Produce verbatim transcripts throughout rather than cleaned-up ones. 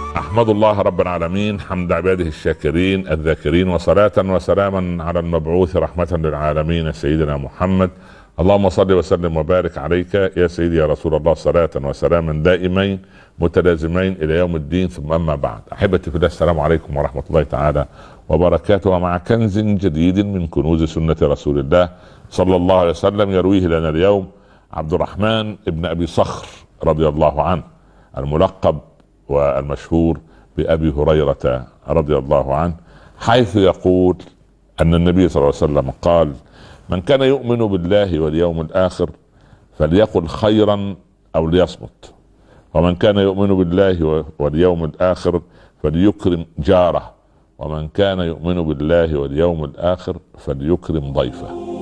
أحمد الله رب العالمين حمد عباده الشاكرين الذاكرين، وصلاة وسلاما على المبعوث رحمة للعالمين سيدنا محمد. اللهم صل وسلم وبارك عليك يا سيدي يا رسول الله، صلاة وسلاما دائمين متلازمين إلى يوم الدين. ثم أما بعد، أحبتي في الله، السلام عليكم ورحمة الله تعالى وبركاته. ومع كنز جديد من كنوز سنة رسول الله صلى الله عليه وسلم يرويه لنا اليوم عبد الرحمن ابن أبي صخر رضي الله عنه، الملقب والمشهور بأبي هريرة رضي الله عنه، حيث يقول أن النبي صلى الله عليه وسلم قال: من كان يؤمن بالله واليوم الآخر فليقل خيرا أو ليصمت، ومن كان يؤمن بالله واليوم الآخر فليكرم جاره، ومن كان يؤمن بالله واليوم الآخر فليكرم ضيفه.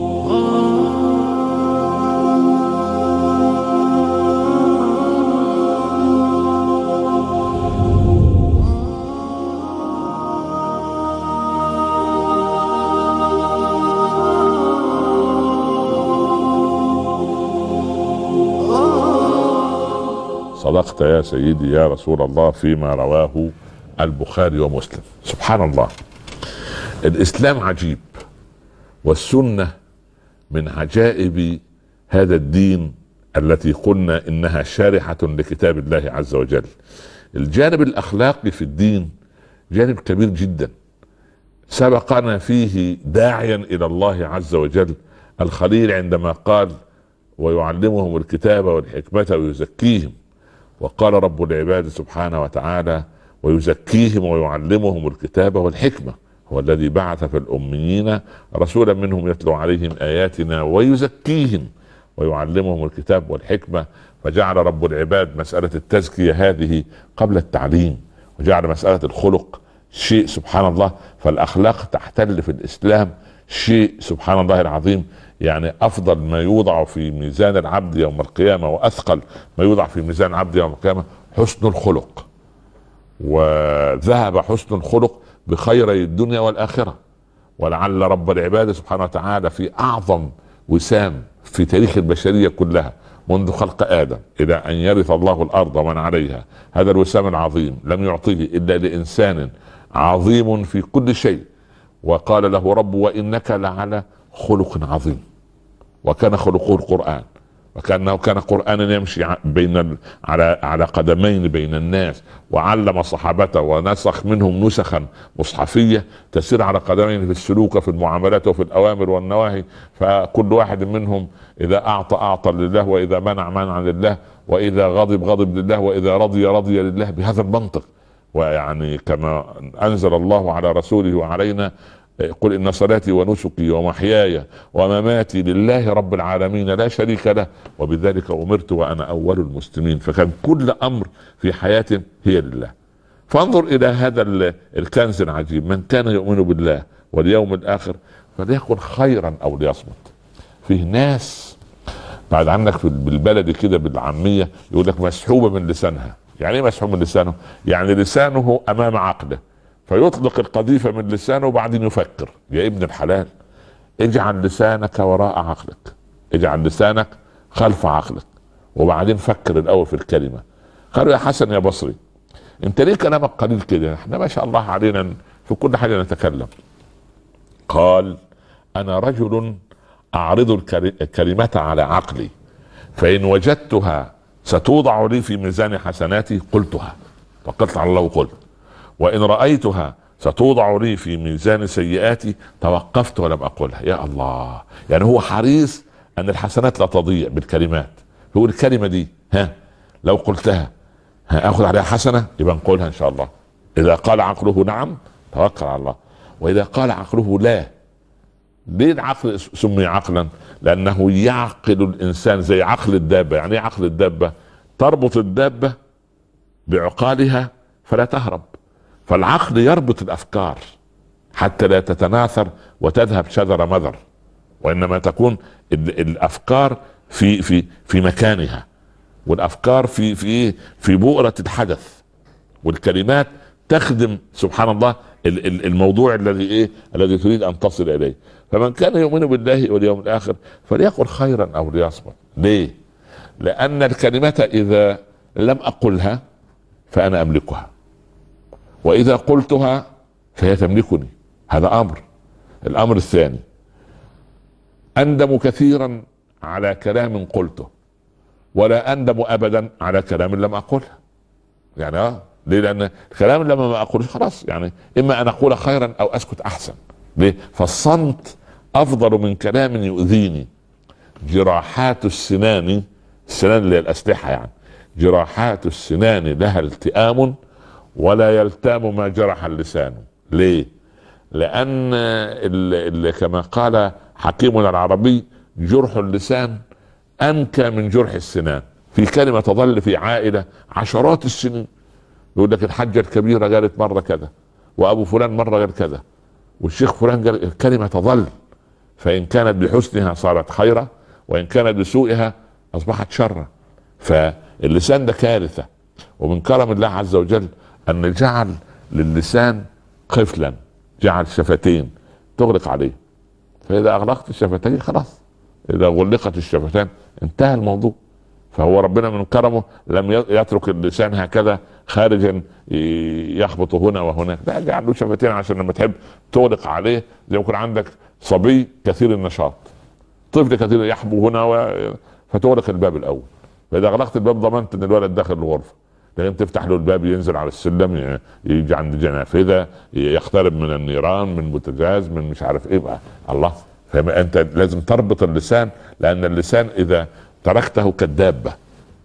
صدقت يا سيدي يا رسول الله فيما رواه البخاري ومسلم. سبحان الله، الإسلام عجيب، والسنة من عجائب هذا الدين التي قلنا إنها شارحة لكتاب الله عز وجل. الجانب الأخلاقي في الدين جانب كبير جدا، سبقنا فيه داعيا إلى الله عز وجل الخليل عندما قال: ويعلمهم الكتاب والحكمة ويزكيهم. وقال رب العباد سبحانه وتعالى: ويزكيهم ويعلمهم الكتاب والحكمة، هو الذي بعث في الأميين رسولا منهم يتلو عليهم آياتنا ويزكيهم ويعلمهم الكتاب والحكمة. فجعل رب العباد مسألة التزكية هذه قبل التعليم، وجعل مسألة الخلق شيء سبحان الله. فالأخلاق تحتل في الإسلام شيء سبحان الله العظيم، يعني أفضل ما يوضع في ميزان العبد يوم القيامة وأثقل ما يوضع في ميزان العبد يوم القيامة حسن الخلق. وذهب حسن الخلق بخيري الدنيا والآخرة. ولعل رب العباد سبحانه وتعالى في أعظم وسام في تاريخ البشرية كلها منذ خلق آدم إلى أن يرث الله الأرض ومن عليها، هذا الوسام العظيم لم يعطيه إلا لإنسان عظيم في كل شيء. وقال له رب: وإنك لعلى خلق عظيم. وكان خلقه القرآن، وكأنه كان قرآنا يمشي بين على على قدمين بين الناس، وعلم صحابته ونسخ منهم نسخا مصحفية تسير على قدمين في السلوك وفي المعاملات وفي الأوامر والنواهي. فكل واحد منهم إذا أعطى أعطى لله، وإذا منع منع لله، وإذا غضب غضب لله، وإذا رضي رضي لله، بهذا المنطق. ويعني كما أنزل الله على رسوله وعلينا: قل إن صلاتي ونسكي ومحياي ومماتي لله رب العالمين لا شريك له وبذلك أمرت وأنا أول المسلمين. فكان كل أمر في حياته هي لله. فانظر إلى هذا الكنز العجيب: من كان يؤمن بالله واليوم الآخر فليقل خيرا أو ليصمت. فيه ناس بعد عنك في بالبلد كده بالعامية يقول لك مسحوبة من لسانها. يعني ايه مسحوب من لسانه؟ يعني لسانه أمام عقله، فيطلق القذيفة من لسانه وبعدين يفكر. يا ابن الحلال، اجعل لسانك وراء عقلك، اجعل لسانك خلف عقلك، وبعدين فكر الأول في الكلمة. قالوا: يا حسن يا بصري، انت ليه كلامك قليل كده؟ احنا ما شاء الله علينا في كل حاجة نتكلم. قال: أنا رجل أعرض الكلمة على عقلي، فإن وجدتها ستوضع لي في ميزان حسناتي قلتها، فقلت على الله وقلت، وإن رأيتها ستوضع لي في ميزان سيئاتي توقفت ولم أقولها. يا الله، يعني هو حريص أن الحسنات لا تضيع بالكلمات. يقول الكلمة دي ها لو قلتها ها أخذ عليها حسنة، يبقى نقولها إن شاء الله. إذا قال عقله نعم توكل على الله، وإذا قال عقله لا. ليه العقل سمي عقلا؟ لأنه يعقل الإنسان زي عقل الدابة. يعني ايه عقل الدابة؟ تربط الدابة بعقالها فلا تهرب. فالعقل يربط الافكار حتى لا تتناثر وتذهب شذر مذر، وانما تكون الافكار في في في مكانها، والافكار في في في بؤرة الحدث، والكلمات تخدم سبحان الله الموضوع الذي ايه الذي تريد ان تصل اليه. فمن كان يؤمن بالله واليوم الاخر فليقل خيرا او ليصمت. ليه؟ لان الكلمة اذا لم اقلها فانا املكها، واذا قلتها فهي تملكني. هذا امر. الامر الثاني، اندم كثيرا على كلام قلته ولا اندم ابدا على كلام لم اقوله. يعني اه ليه؟ لان الكلام لما ما اقوله خلاص، يعني اما ان اقول خيرا او اسكت احسن. ليه؟ فالصمت افضل من كلام يؤذيني. جراحات السنان، السنان اللي هي الاسلحه يعني، جراحات السنان لها التئام ولا يلتام ما جرح اللسان. ليه؟ لان ال ال كما قال حكيمنا العربي: جرح اللسان انكى من جرح السنان. في كلمه تظل في عائله عشرات السنين، يقول لك الحجه الكبيره قالت مره كذا، وابو فلان مره قال كذا، والشيخ فلان قال. الكلمه تظل، فان كانت بحسنها صارت خيرا، وان كانت بسوءها اصبحت شرا. فاللسان ده كارثه. ومن كرم الله عز وجل ان جعل للسان قفلا، جعل شفتين تغلق عليه. فاذا اغلقت الشفتين خلاص، اذا غلقت الشفتان انتهى الموضوع. فهو ربنا من كرمه لم يترك اللسان هكذا خارجا يخبط هنا وهناك، لا، جعل له شفتين عشان لما تحب تغلق عليه. زي ما يكون عندك صبي كثير النشاط، طفل كثير يحبو هنا و... فتغلق الباب الاول. فاذا اغلقت الباب ضمنت ان الولد داخل الغرفه، لكن تفتح له الباب ينزل على السلم، يجي عند جنافذه، يقترب من النيران، من بوتجاز، من مش عارف ايه بقى. الله. فانت لازم تربط اللسان، لان اللسان اذا تركته كالدابه،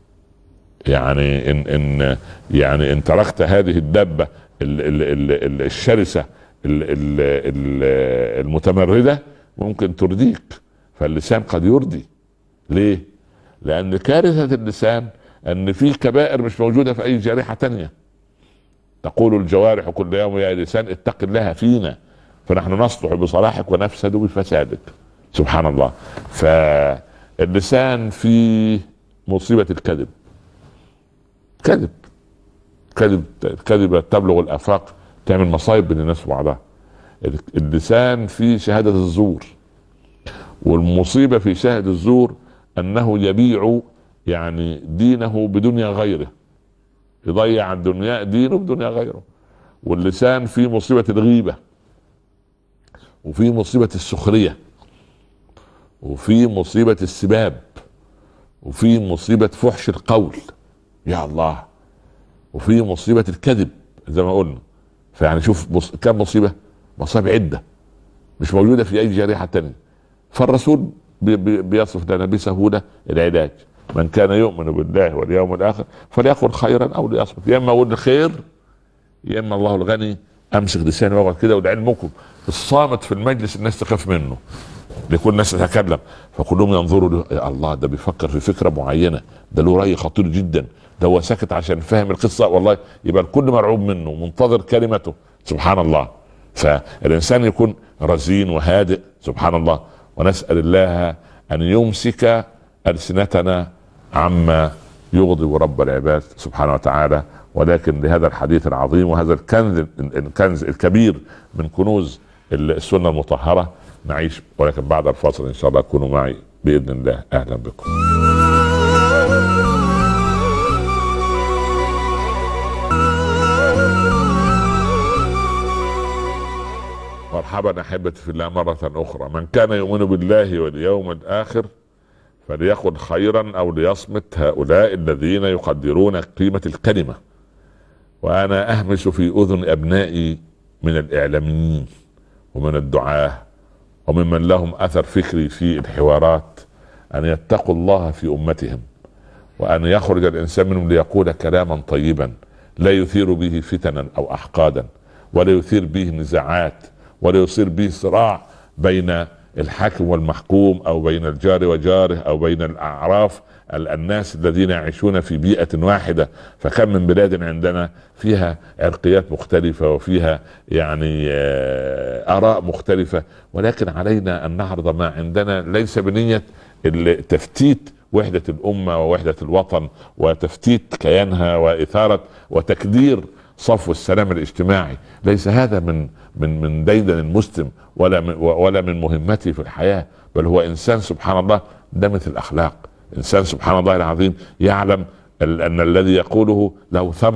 يعني ان ان يعني ان تركت هذه الدابه ال ال ال الشرسه ال ال المتمرده ممكن ترديك. فاللسان قد يردي. ليه؟ لان كارثه اللسان ان في كبائر مش موجوده في اي جارحه تانية. تقول الجوارح كل يوم يا لسان اتق الله فينا، فنحن نصلح بصلاحك ونفسد بفسادك. سبحان الله. فاللسان في مصيبه الكذب. كذب كذب كذبه تبلغ الافاق، تعمل مصايب بين الناس وبعضها. اللسان في شهاده الزور، والمصيبه في شهاده الزور انه يبيع يعني دينه بدنيا غيره، يضيع الدنيا دينه بدنيا غيره. واللسان في مصيبه الغيبه، وفي مصيبه السخريه، وفي مصيبه السباب، وفي مصيبه فحش القول، يا الله، وفي مصيبه الكذب زي ما قلنا. فيعني شوف مص... كم مصيبه، مصائب عده مش موجوده في اي جريحه تانية. فالرسول بي... بي... بيصف لنا بسهوله العلاج: من كان يؤمن بالله واليوم الاخر فليقل خيرا او ليصمت. يا اما اقول الخير يا اما الله الغني امسك لساني واقعد كده. ولعلمكم الصامت في المجلس الناس تخاف منه، لكل الناس تتكلم فكلهم ينظروا له: يا الله ده بيفكر في فكره معينه، ده له راي خطير جدا، ده هو ساكت عشان فهم القصه، والله يبقى الكل مرعوب منه منتظر كلمته. سبحان الله. فالانسان يكون رزين وهادئ. سبحان الله. ونسال الله ان يمسك السنتنا عما يغضب رب العباد سبحانه وتعالى. ولكن لهذا الحديث العظيم وهذا الكنز الكنز الكبير من كنوز السنه المطهره نعيش، ولكن بعد الفاصل ان شاء الله كونوا معي باذن الله. اهلا بكم. مرحبا احبتي في الله مره اخرى. من كان يؤمن بالله واليوم الاخر فليقل خيرا او ليصمت. هؤلاء الذين يقدرون قيمه الكلمه. وانا اهمس في اذن ابنائي من الاعلاميين ومن الدعاه وممن لهم اثر فكري في الحوارات ان يتقوا الله في امتهم، وان يخرج الانسان منهم ليقول كلاما طيبا لا يثير به فتنا او احقادا، ولا يثير به نزاعات، ولا يصير به صراع بين الحاكم والمحكوم، او بين الجار وجاره، او بين الاعراف الناس الذين يعيشون في بيئة واحدة. فكم من بلاد عندنا فيها عرقيات مختلفة وفيها يعني آراء مختلفة، ولكن علينا أن نعرض ما عندنا ليس بنية تفتيت وحدة الأمة ووحدة الوطن وتفتيت كيانها وإثارة وتكدير صفو السلام الاجتماعي. ليس هذا من من من ديدن المسلم ولا من ولا من مهمته في الحياة، بل هو إنسان سبحان الله دمث الأخلاق. إنسان سبحان الله العظيم يعلم أن الذي يقوله له ثمرة،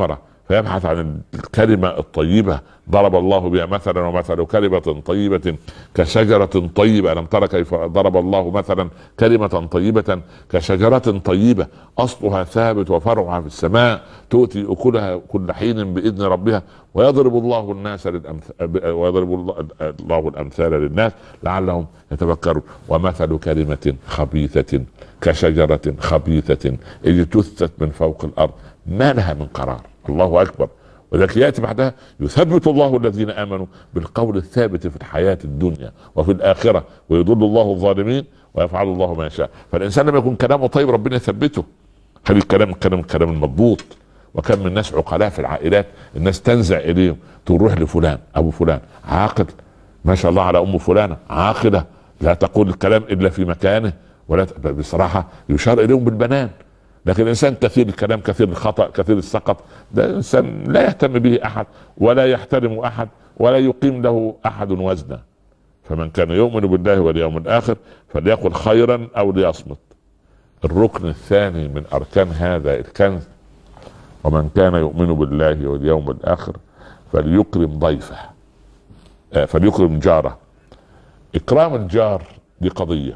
فيبحث عن الكلمة الطيبة. ضرب الله بها مثلا ومثل كلمة طيبة كشجرة طيبة. ألم ترى كيف ضرب الله مثلا كلمة طيبة كشجرة طيبة أصلها ثابت وفرعها في السماء تؤتي أكلها كل حين بإذن ربها ويضرب الله الناس للأمثال ويضرب الله الأمثال للناس لعلهم يتفكرون. ومثل كلمة خبيثة كشجرة خبيثة اجتثت من فوق الأرض ما لها من قرار. الله أكبر. وذلك يأتي بعدها يثبت الله الذين آمنوا بالقول الثابت في الحياة الدنيا وفي الآخرة ويضل الله الظالمين ويفعل الله ما يشاء. فالإنسان لما يكون كلامه طيب ربنا يثبته. خلي الكلام الكلام الكلام المضبوط. وكم من الناس عقلاء في العائلات الناس تنزع إليهم تروح لفلان أبو فلان عاقل ما شاء الله على أم فلانة عاقلة لا تقول الكلام إلا في مكانه ولا ت... بصراحة يشار إليهم بالبنان. لكن الانسان كثير الكلام كثير الخطأ كثير السقط ده انسان لا يهتم به احد ولا يحترم احد ولا يقيم له احد وزنا. فمن كان يؤمن بالله واليوم الاخر فليقل خيرا او ليصمت. الركن الثاني من اركان هذا الكنز ومن كان يؤمن بالله واليوم الاخر فليكرم ضيفه آه فليكرم جاره. اكرام الجار دي قضيه.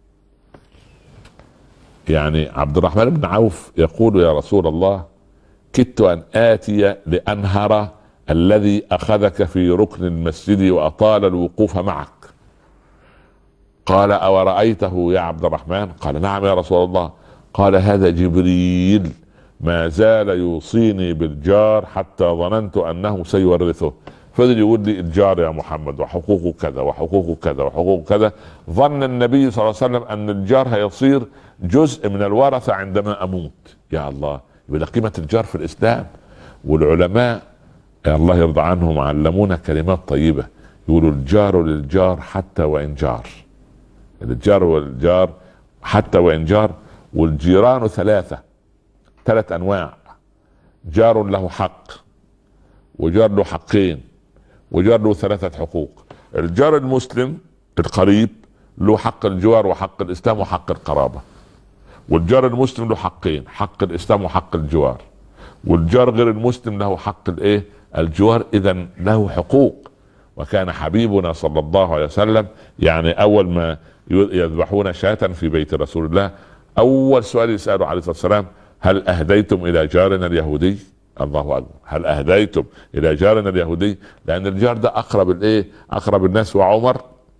يعني عبد الرحمن بن عوف يقول يا رسول الله كدت ان اتي لانهر الذي اخذك في ركن المسجد واطال الوقوف معك. قال اورأيته يا عبد الرحمن؟ قال نعم يا رسول الله. قال هذا جبريل ما زال يوصيني بالجار حتى ظننت انه سيورثه. فضل يقول لي الجار يا محمد وحقوقه كذا وحقوقه كذا وحقوقه كذا. ظن النبي صلى الله عليه وسلم ان الجار هيصير جزء من الورثة عندما اموت. يا الله يبقى قيمة الجار في الاسلام. والعلماء الله يرضى عنهم علمونا كلمات طيبة يقولوا الجار للجار حتى وان جار. الجار والجار حتى وان جار. والجيران ثلاثة ثلاث انواع. جار له حق وجار له حقين وجار له ثلاثة حقوق. الجار المسلم القريب له حق الجوار وحق الاسلام وحق القرابة. والجار المسلم له حقين حق الاسلام وحق الجوار. والجار غير المسلم له حق الايه الجوار. اذا له حقوق. وكان حبيبنا صلى الله عليه وسلم يعني اول ما يذبحون شاة في بيت رسول الله اول سؤال يسأله عليه الصلاة والسلام هل اهديتم الى جارنا اليهودي؟ الله اكبر. هل اهديتم الى جارنا اليهودي؟ لان الجار ده اقرب الايه اقرب الناس. وعمر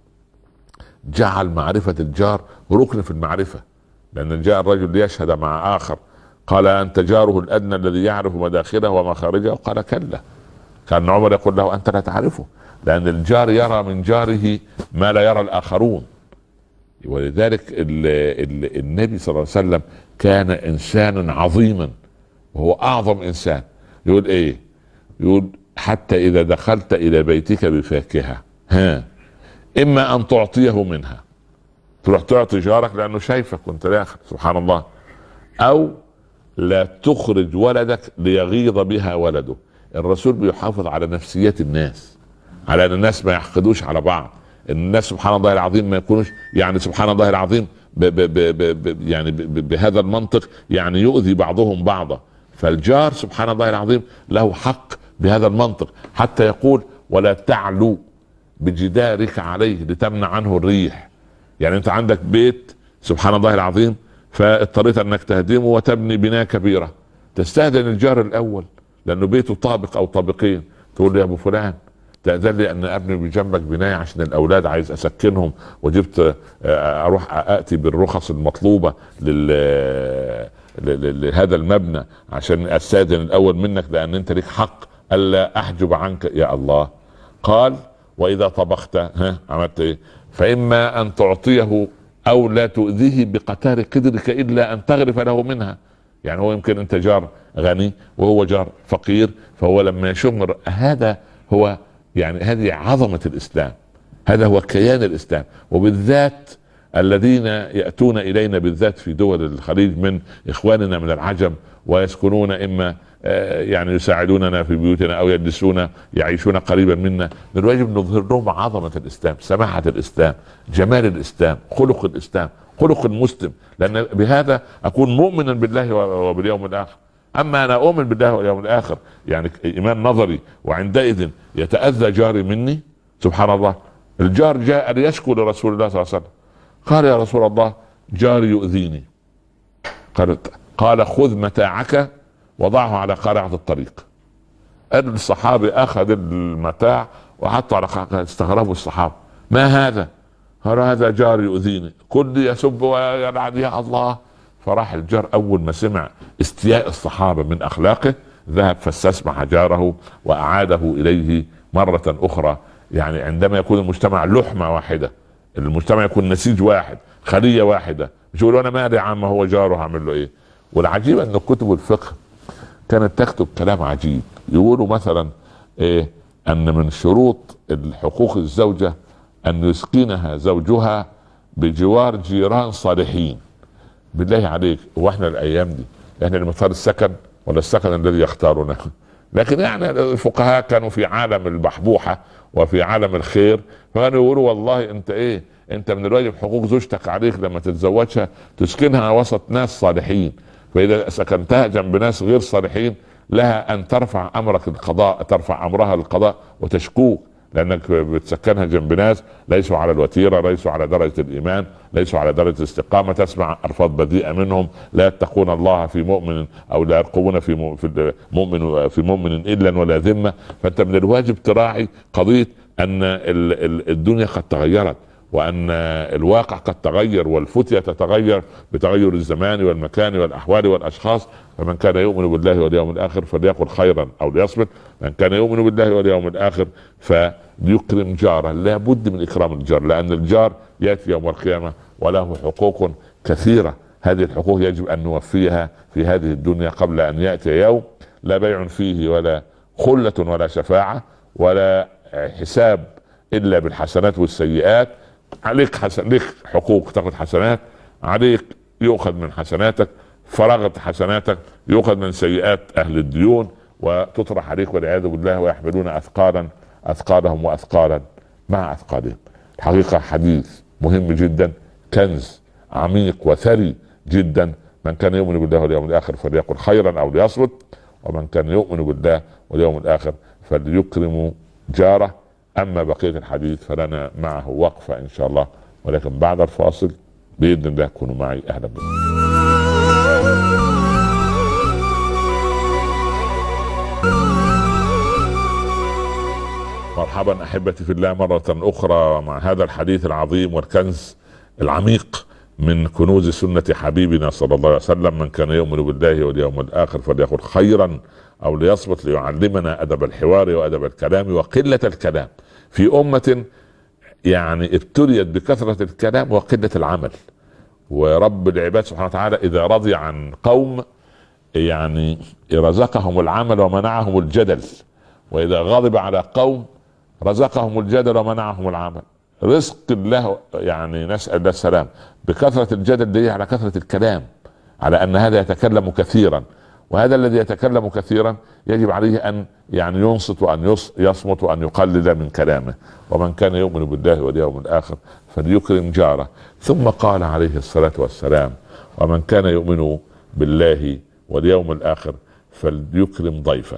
جعل معرفة الجار ركن في المعرفة. لان جاء الرجل ليشهد مع اخر قال انت جاره الادنى الذي يعرف مداخله ومخارجه؟ قال كلا. كان عمر يقول له انت لا تعرفه. لان الجار يرى من جاره ما لا يرى الاخرون. ولذلك ال ال النبي صلى الله عليه وسلم كان انسانا عظيما وهو اعظم انسان. يقول ايه؟ يقول حتى اذا دخلت الى بيتك بفاكهة ها اما ان تعطيه منها تروح تعطي جارك لانه شايفك وانت داخل سبحان الله او لا تخرج ولدك ليغيظ بها ولده. الرسول بيحافظ على نفسيات الناس على ان الناس ما يحقدوش على بعض. الناس سبحان الله العظيم ما يكونوش يعني سبحان الله العظيم ب ب ب ب يعني ب ب بهذا المنطق يعني يؤذي بعضهم بعضا. فالجار سبحان الله العظيم له حق بهذا المنطق. حتى يقول ولا تعلو بجدارك عليه لتمنع عنه الريح. يعني انت عندك بيت سبحان الله العظيم فاضطريت انك تهدمه وتبني بناء كبيرة تستهدن الجار الاول لانه بيته طابق او طابقين. تقول له يا ابو فلان تأذن لي ان ابني بجنبك بناية عشان الاولاد عايز اسكنهم وجبت اروح اتي بالرخص المطلوبة لل لهذا المبنى عشان استاذن الاول منك لان انت ليك حق الا احجب عنك. يا الله. قال واذا طبخت ها عملت ايه؟ فاما ان تعطيه او لا تؤذيه بقتار قدرك الا ان تغرف له منها. يعني هو يمكن انت جار غني وهو جار فقير فهو لما يشمر هذا هو يعني هذه عظمة الاسلام. هذا هو كيان الاسلام. وبالذات الذين يأتون الينا بالذات في دول الخليج من اخواننا من العجم ويسكنون اما يعني يساعدوننا في بيوتنا او يجلسون يعيشون قريبا منا. من الواجب نظهر لهم عظمة الاسلام سماحة الاسلام جمال الاسلام خلق الاسلام خلق المسلم. لان بهذا اكون مؤمنا بالله وباليوم الاخر. اما انا اؤمن بالله واليوم الاخر يعني ايمان نظري، وعندئذ يتاذى جاري مني. سبحان الله، الجار جاء ليشكو لرسول الله صلى الله عليه وسلم، قال يا رسول الله جاري يؤذيني. قال قال خذ متاعك وضعه على قارعة الطريق. الصحابي اخذ المتاع وحطه على قارعة. استغربوا الصحابة، ما هذا؟ قال هذا جاري يؤذيني، كل يسب ويلعن يا الله. فراح الجار اول ما سمع استياء الصحابة من اخلاقه ذهب فاستسمح جاره واعاده اليه مرة اخرى. يعني عندما يكون المجتمع لحمة واحدة، المجتمع يكون نسيج واحد، خلية واحدة، مش يقولوا انا مالي عم هو جاره هعمل له ايه. والعجيب ان كتب الفقه كانت تكتب كلام عجيب، يقولوا مثلا ايه ان من شروط الحقوق الزوجة ان يسكنها زوجها بجوار جيران صالحين. بالله عليك، واحنا الايام دي احنا اللي نختار السكن ولا السكن الذي يختارنا؟ لكن يعني الفقهاء كانوا في عالم البحبوحة وفي عالم الخير، فكانوا يقولوا والله انت ايه، انت من الواجب حقوق زوجتك عليك لما تتزوجها تسكنها وسط ناس صالحين، فاذا سكنتها جنب ناس غير صالحين لها ان ترفع امرك القضاء، ترفع امرها للقضاء وتشكوك، لانك بتسكنها جنب ناس ليسوا على الوتيره، ليسوا على درجه الايمان، ليسوا على درجه الاستقامه، تسمع الفاظ بذيئه منهم، لا يتقون الله في مؤمن او لا يرقبون في في مؤمن في مؤمن الا ولا ذمه. فانت من الواجب تراعي قضيه ان الدنيا قد تغيرت، وان الواقع قد تغير، والفتية تتغير بتغير الزمان والمكان والاحوال والاشخاص. فمن كان يؤمن بالله واليوم الاخر فليقل خيرا او ليصمت، من كان يؤمن بالله واليوم الاخر فليكرم جاره. لا بد من اكرام الجار، لان الجار ياتي يوم القيامه وله حقوق كثيره، هذه الحقوق يجب ان نوفيها في هذه الدنيا قبل ان ياتي يوم لا بيع فيه ولا خله ولا شفاعه ولا حساب الا بالحسنات والسيئات. عليك حسن، لك حقوق تاخذ حسنات، عليك يؤخذ من حسناتك، فرغت حسناتك يؤخذ من سيئات اهل الديون وتطرح عليك والعياذ بالله، ويحملون اثقالا اثقالهم واثقالا مع اثقالهم. الحقيقه حديث مهم جدا، كنز عميق وثري جدا. من كان يؤمن بالله واليوم الاخر فليقل خيرا او ليصمت، ومن كان يؤمن بالله واليوم الاخر فليكرم جاره. اما بقيه الحديث فلنا معه وقفه ان شاء الله، ولكن بعد الفاصل باذن الله كونوا معي. اهلا بكم. مرحبا احبتي في الله مره اخرى مع هذا الحديث العظيم والكنز العميق من كنوز سنه حبيبنا صلى الله عليه وسلم. من كان يؤمن بالله واليوم الاخر فليقل خيرا او ليصمت، ليعلمنا ادب الحوار وادب الكلام وقله الكلام في امه يعني ابتليت بكثره الكلام وقله العمل. ورب العباد سبحانه وتعالى اذا رضي عن قوم يعني رزقهم العمل ومنعهم الجدل، واذا غضب على قوم رزقهم الجدل ومنعهم العمل. رزق الله يعني نسأل الله السلام بكثرة الجدل دي على كثرة الكلام، على ان هذا يتكلم كثيرا، وهذا الذي يتكلم كثيرا يجب عليه ان يعني ينصت وان يصمت وان يقلل من كلامه. ومن كان يؤمن بالله واليوم الاخر فليكرم جاره. ثم قال عليه الصلاة والسلام ومن كان يؤمن بالله واليوم الاخر فليكرم ضيفه.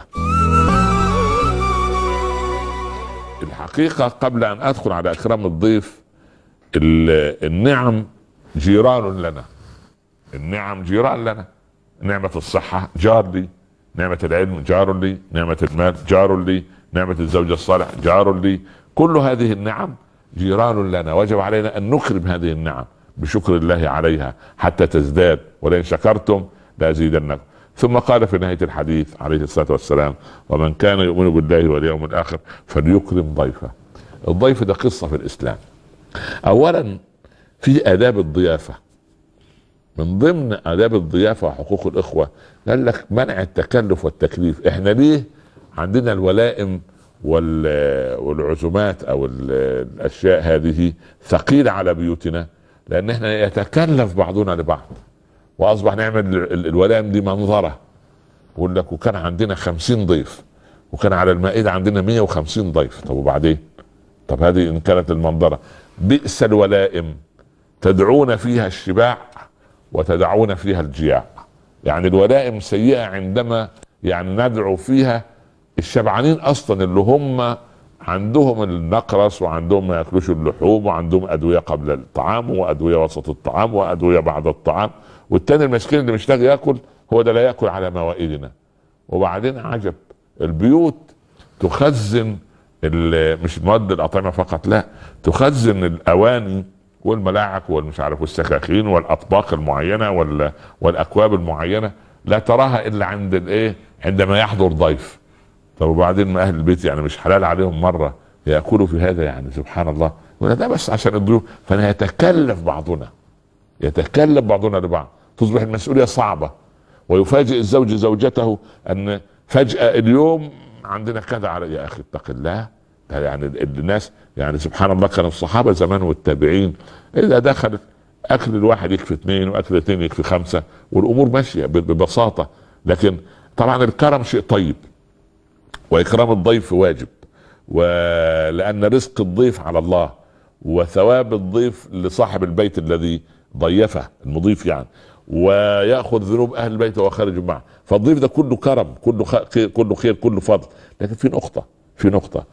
الحقيقة قبل ان ادخل على اكرام الضيف، النعم جيران لنا، النعم جيران لنا. نعمة الصحة جار لي، نعمة العلم جار لي، نعمة المال جار لي، نعمة الزوجة الصالح جار لي. كل هذه النعم جيران لنا، وجب علينا ان نكرم هذه النعم بشكر الله عليها حتى تزداد، ولئن شكرتم لازيدنكم. ثم قال في نهاية الحديث عليه الصلاة والسلام ومن كان يؤمن بالله واليوم الآخر فليكرم ضيفه. الضيف ده قصة في الإسلام. أولا في آداب الضيافة، من ضمن آداب الضيافة وحقوق الإخوة قال لك منع التكلف والتكليف. احنا ليه عندنا الولائم والعزومات أو الأشياء هذه ثقيلة على بيوتنا؟ لأن احنا يتكلف بعضنا لبعض، واصبح نعمل الولائم دي منظره. بقول لك وكان عندنا خمسين ضيف، وكان على المائده عندنا مية وخمسين ضيف. طب وبعدين؟ طب هذه ان كانت المنظره. بئس الولائم تدعون فيها الشباع وتدعون فيها الجياع. يعني الولائم سيئة عندما يعني ندعو فيها الشبعانين اصلا، اللي هم عندهم النقرس وعندهم ما ياكلوش اللحوم وعندهم ادويه قبل الطعام وادويه وسط الطعام وادويه بعد الطعام، والتاني المسكين اللي مش لاقي ياكل هو ده لا ياكل على موائدنا. وبعدين عجب، البيوت تخزن مش مواد الاطعمه فقط، لا، تخزن الاواني والملاعق والمش عارف والسكاكين والاطباق المعينه وال... والاكواب المعينه لا تراها الا عند الايه، عندما يحضر ضيف. طب وبعدين ما اهل البيت يعني مش حلال عليهم مره ياكلوا في هذا؟ يعني سبحان الله. ولا ده بس عشان الضيوف، فنتكلف بعضنا، يتكلف بعضنا لبعض، تصبح المسؤوليه صعبه. ويفاجئ الزوج زوجته ان فجاه اليوم عندنا كذا على، يا اخي اتق الله. يعني الناس يعني سبحان الله، كان الصحابه زمان والتابعين اذا دخلت اكل الواحد يكفي اثنين واكل اثنين يكفي خمسه، والامور ماشيه ببساطه. لكن طبعا الكرم شيء طيب، واكرام الضيف واجب، ولان رزق الضيف على الله، وثواب الضيف لصاحب البيت الذي ضيفه المضيف يعني، ويأخذ ذنوب اهل البيت وخارج معه. فالضيف ده كله كرم، كله خير، كله خير، كله فضل. لكن في نقطة في نقطة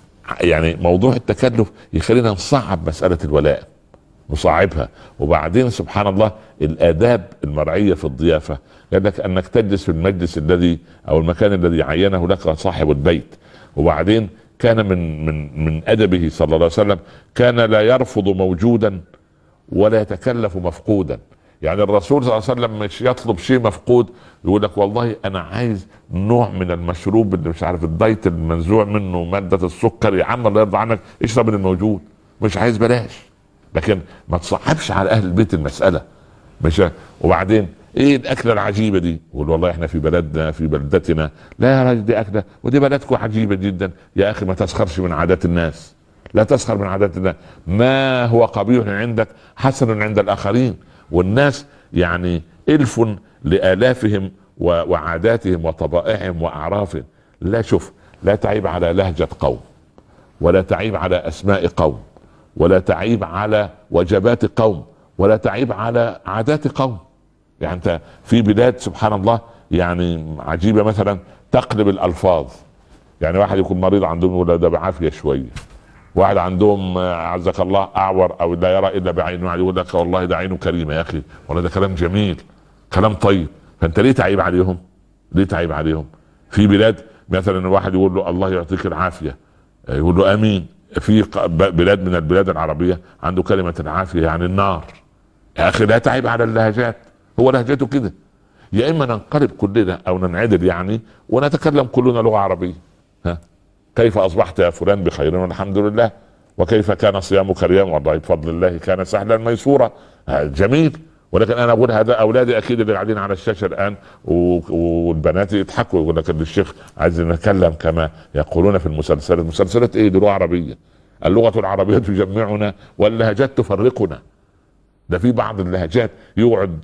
يعني موضوع التكلف يخلينا نصعب مسألة الولاء، نصعبها. وبعدين سبحان الله الآداب المرعية في الضيافة، قال لك انك تجلس في المجلس الذي او المكان الذي عينه لك صاحب البيت. وبعدين كان من من من ادبه صلى الله عليه وسلم كان لا يرفض موجودا ولا يتكلف مفقودا. يعني الرسول صلى الله عليه وسلم مش يطلب شيء مفقود، يقول لك والله انا عايز نوع من المشروب اللي مش عارف الدايت المنزوع منه ماده السكر، يا عم الله يرضى عنك اشرب من الموجود، مش عايز بلاش. لكن ما تصعبش على اهل البيت المساله. مش وبعدين ايه الاكله العجيبه دي؟ يقول والله احنا في بلدنا في بلدتنا. لا يا راجل دي اكله، ودي بلدكم عجيبه جدا. يا اخي ما تسخرش من عادات الناس، لا تسخر من عادات الناس. ما هو قبيح عندك حسن عند الاخرين. والناس يعني الف لالافهم وعاداتهم وطبائعهم واعرافهم. لا شوف، لا تعيب على لهجه قوم، ولا تعيب على اسماء قوم، ولا تعيب على وجبات قوم، ولا تعيب على عادات قوم. يعني انت في بلاد سبحان الله يعني عجيبه، مثلا تقلب الالفاظ. يعني واحد يكون مريض عندهم يقول ده بعافيه شويه، واحد عندهم عزك الله اعور او لا يرى الا بعينه، واحد يقول لك والله ده عينه كريمه. يا اخي والله ده كلام جميل، كلام طيب. فانت ليه تعيب عليهم؟ ليه تعيب عليهم؟ في بلاد مثلا واحد يقول له الله يعطيك العافيه، يقول له امين. في بلاد من البلاد العربيه عنده كلمه العافيه يعني النار. يا اخي لا تعيب على اللهجات، هو لهجته كده. يا اما ننقلب كلنا او ننعدل يعني ونتكلم كلنا لغه عربيه. ها كيف اصبحت يا فلان؟ بخير والحمد لله. وكيف كان صيامك اليوم؟ والله بفضل الله كان سهلا ميسورا. جميل. ولكن انا اقول هذا اولادي اكيد اللي قاعدين على الشاشه الان والبنات يضحكوا، يقول لك الشيخ عايز نتكلم كما يقولون في المسلسلات. المسلسلات ايه دي؟ لغه عربيه. اللغه العربيه تجمعنا واللهجات تفرقنا. ده في بعض اللهجات يقعد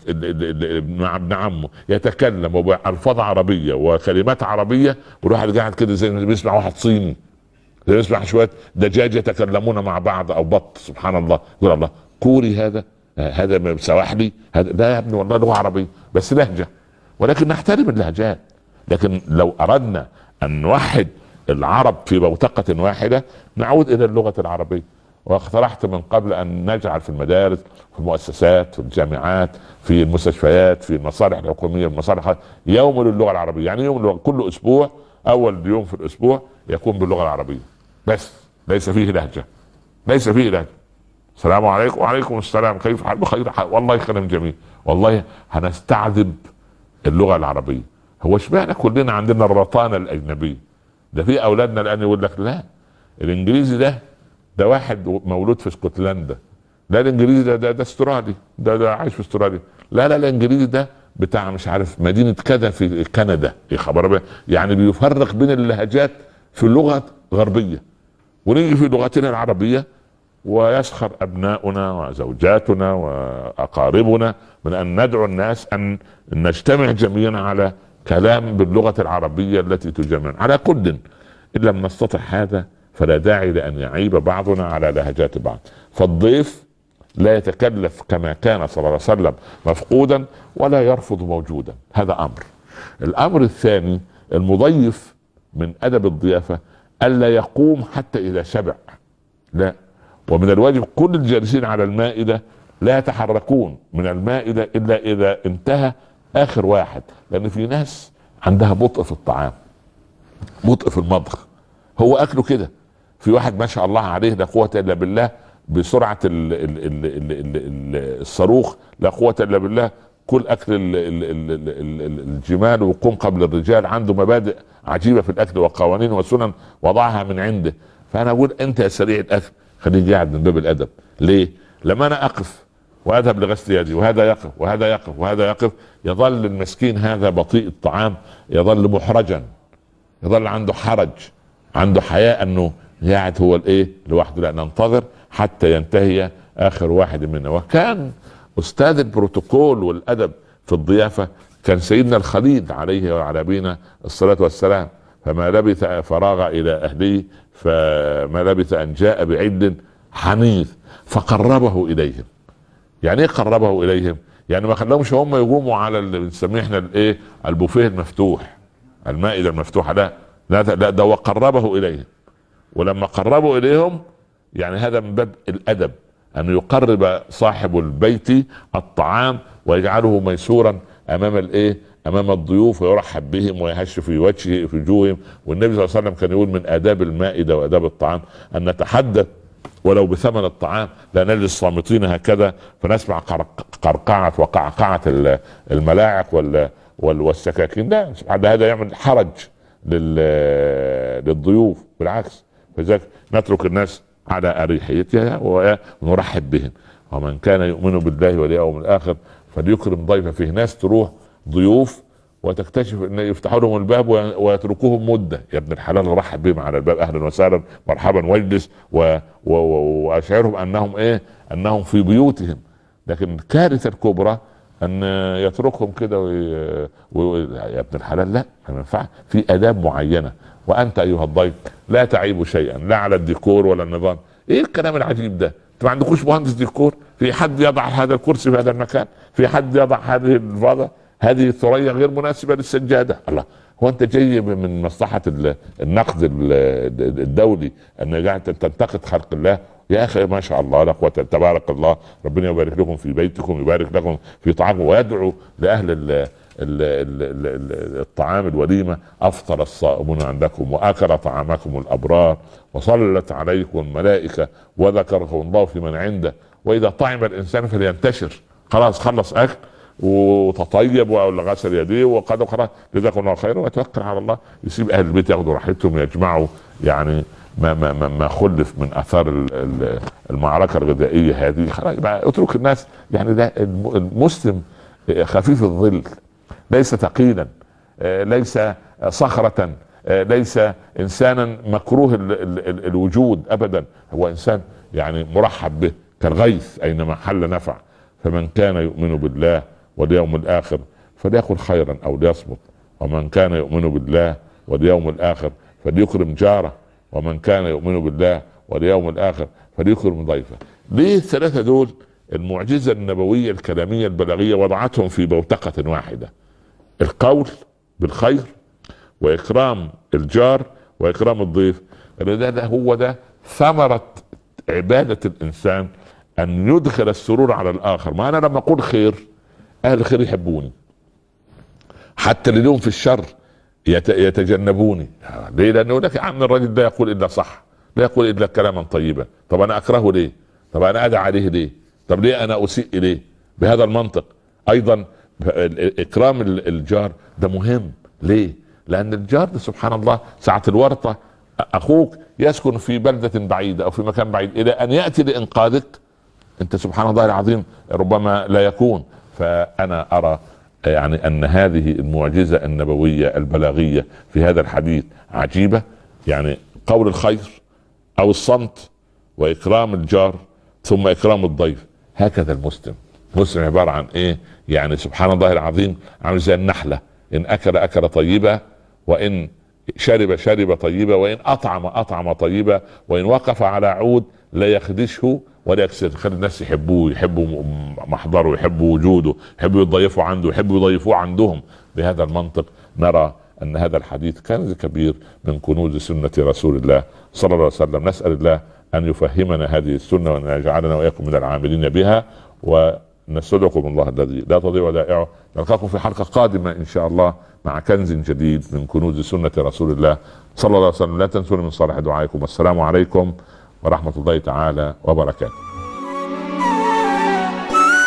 مع ابن عمه يتكلم بألفاظ عربيه وكلمات عربيه، والواحد قاعد كده زي ما بيسمع واحد صيني، زي بيسمع شويه دجاج يتكلمون مع بعض او بط. سبحان الله، يقول الله كوري هذا، هذا سواحلي، هذا لا يا ابني والله لغه عربيه بس لهجه. ولكن نحترم اللهجات. لكن لو اردنا ان نوحد العرب في بوتقه واحده نعود الى اللغه العربيه. واقترحت من قبل ان نجعل في المدارس، في المؤسسات، في الجامعات، في المستشفيات، في المصالح الحكوميه، المصالح يوم للغه العربيه. يعني يوم اللغة. كل اسبوع اول يوم في الاسبوع يكون باللغه العربيه بس، ليس فيه لهجه، ليس فيه لهجه. السلام عليكم. وعليكم السلام، كيف حال؟ بخير حال والله، كلام جميل. والله هنستعذب اللغه العربيه. هو اشمعنى كلنا عندنا الرطانه الاجنبيه؟ ده في اولادنا الان يقول لك لا الانجليزي ده ده واحد مولود في اسكتلندا، لا الانجليزي ده ده, ده استرالي، ده ده عايش في استراليا. لا لا الانجليزي ده بتاع مش عارف مدينه كذا في كندا. يا خبر، يعني بيفرق بين اللهجات في اللغه الغربيه. ونيجي في لغتنا العربيه ويسخر ابناؤنا وزوجاتنا واقاربنا من ان ندعو الناس ان نجتمع جميعا على كلام باللغه العربيه التي تجمعنا. على كل ان لم نستطع هذا فلا داعي لان يعيب بعضنا على لهجات بعض. فالضيف لا يتكلف كما كان صلى الله عليه وسلم مفقودا، ولا يرفض موجودا. هذا امر. الامر الثاني، المضيف من ادب الضيافة الا يقوم حتى اذا شبع، لا. ومن الواجب كل الجالسين على المائدة لا يتحركون من المائدة الا اذا انتهى اخر واحد، لان في ناس عندها بطء في الطعام، بطء في المضغ، هو اكله كده. في واحد ما شاء الله عليه لا قوة الا بالله بسرعة ال ال ال ال ال ال الصاروخ، لا قوة الا بالله، كل اكل ال ال ال ال ال الجمال وقوم قبل الرجال، عنده مبادئ عجيبة في الاكل وقوانين وسنن وضعها من عنده. فانا اقول انت يا سريع الاكل خليه قاعد من باب الادب. ليه؟ لما انا اقف واذهب لغسل يدي وهذا يقف وهذا يقف وهذا يقف، يظل المسكين هذا بطيء الطعام، يظل محرجا، يظل عنده حرج، عنده حياء انه قاعد هو الايه لوحده. لا، ننتظر حتى ينتهي اخر واحد منا. وكان استاذ البروتوكول والادب في الضيافه كان سيدنا الخليل عليه وعلى نبينا الصلاه والسلام. فما لبث فراغ الى اهله، فما لبث ان جاء بعد حنيذ فقربه اليهم. يعني ايه قربه اليهم؟ يعني ما خلاهمش هم يقوموا على اللي بنسميه احنا الايه البوفيه المفتوح، المائده المفتوحه، لا لا لا، ده وقربه اليهم. ولما قربوا اليهم يعني هذا من باب الادب، ان يقرب صاحب البيت الطعام ويجعله ميسورا امام الايه امام الضيوف، ويرحب بهم ويهش في وجهه في وجوههم. والنبي صلى الله عليه وسلم كان يقول من آداب المائدة وآداب الطعام أن نتحدث ولو بثمن الطعام، لا نجلس صامتين هكذا فنسمع قرقعة وقعقعة الملاعق والسكاكين، لا، هذا يعمل حرج للضيوف. بالعكس، فذلك نترك الناس على أريحيتها ونرحب بهم. ومن كان يؤمن بالله واليوم الآخر فليكرم ضيفه. فيه ناس تروح ضيوف وتكتشف ان يفتحوا لهم الباب ويتركوهم مده، يا ابن الحلال رحب بهم على الباب، اهلا وسهلا مرحبا واجلس، واشعرهم انهم ايه انهم في بيوتهم. لكن الكارثه الكبرى ان يتركهم كده وي... وي... يا ابن الحلال، لا، ما ينفع، في اداب معينه. وانت ايها الضيف لا تعيب شيئا، لا على الديكور ولا النظام. ايه الكلام العجيب ده؟ انتوا ما عندكوش مهندس ديكور؟ في حد يضع هذا الكرسي في هذا المكان؟ في حد يضع هذه الفاضه؟ هذه الثريا غير مناسبه للسجاده. الله، هو انت جاي من مصلحه النقد الدولي ان قاعد تنتقد خلق الله؟ يا اخي ما شاء الله لا قوه، تبارك الله، ربنا يبارك لكم في بيتكم، يبارك لكم في طعامكم، ويدعو لاهل ال ال ال ال الطعام الوليمه: افطر الصائمون عندكم واكل طعامكم الابرار وصلت عليكم الملائكه وذكركم الله في من عنده، واذا طعم الانسان فلينتشر. خلاص، خلص اكل وتطيب ولا غسل يديه وقد خلاص، جزاكم الله خيرا، وتوكل على الله. يسيب اهل البيت ياخذوا راحتهم، يجمعوا يعني ما ما ما خلف من اثار المعركه الغذائيه هذه. خلاص اترك الناس. يعني ده المسلم خفيف الظل، ليس ثقيلا، ليس صخره، ليس انسانا مكروه الوجود ابدا، هو انسان يعني مرحب به كالغيث اينما حل نفع. فمن كان يؤمن بالله واليوم الاخر فليقل خيرا او ليصمت، ومن كان يؤمن بالله واليوم الاخر فليكرم جاره، ومن كان يؤمن بالله واليوم الاخر فليكرم ضيفه. ليه الثلاثه دول المعجزه النبويه الكلاميه البلاغيه وضعتهم في بوتقه واحده: القول بالخير واكرام الجار واكرام الضيف. ده, ده هو ده ثمره عباده الانسان، ان يدخل السرور على الاخر. ما انا لما اقول خير اهل الخير يحبوني، حتى اللي لهم في الشر يتجنبوني. ليه؟ لانه يقول لك يا عم الراجل ده يقول الا صح، لا يقول الا كلاما طيبا. طب انا اكرهه ليه؟ طب انا ادعى عليه ليه؟ طب ليه انا اسيء اليه؟ بهذا المنطق ايضا اكرام الجار ده مهم. ليه؟ لان الجار ده سبحان الله ساعة الورطة اخوك يسكن في بلدة بعيدة او في مكان بعيد، الى ان يأتي لانقاذك انت سبحان الله العظيم ربما لا يكون. فانا ارى يعني ان هذه المعجزة النبوية البلاغية في هذا الحديث عجيبة. يعني قول الخير او الصمت واكرام الجار ثم اكرام الضيف. هكذا المسلم. مسلم عبارة عن ايه؟ يعني سبحان الله العظيم عامل زي النحلة، ان اكل اكل طيبة، وان شرب شرب طيبة، وان اطعم اطعم طيبة، وان وقف على عود لا يخدشه وليخلي الناس يحبوه، يحبوا محضره، يحبوا وجوده، يحبوا يضيفوا عنده، يحبوا يضيفوه عندهم. بهذا المنطق نرى ان هذا الحديث كنز كبير من كنوز سنة رسول الله صلى الله عليه وسلم. نسأل الله ان يفهمنا هذه السنة وان يجعلنا واياكم من العاملين بها، ونستودعكم الله الذي لا تضيع ودائعه. نلقاكم في حلقة قادمة ان شاء الله مع كنز جديد من كنوز سنة رسول الله صلى الله عليه وسلم. لا تنسون من صالح دعائكم، والسلام عليكم ورحمة الله تعالى وبركاته.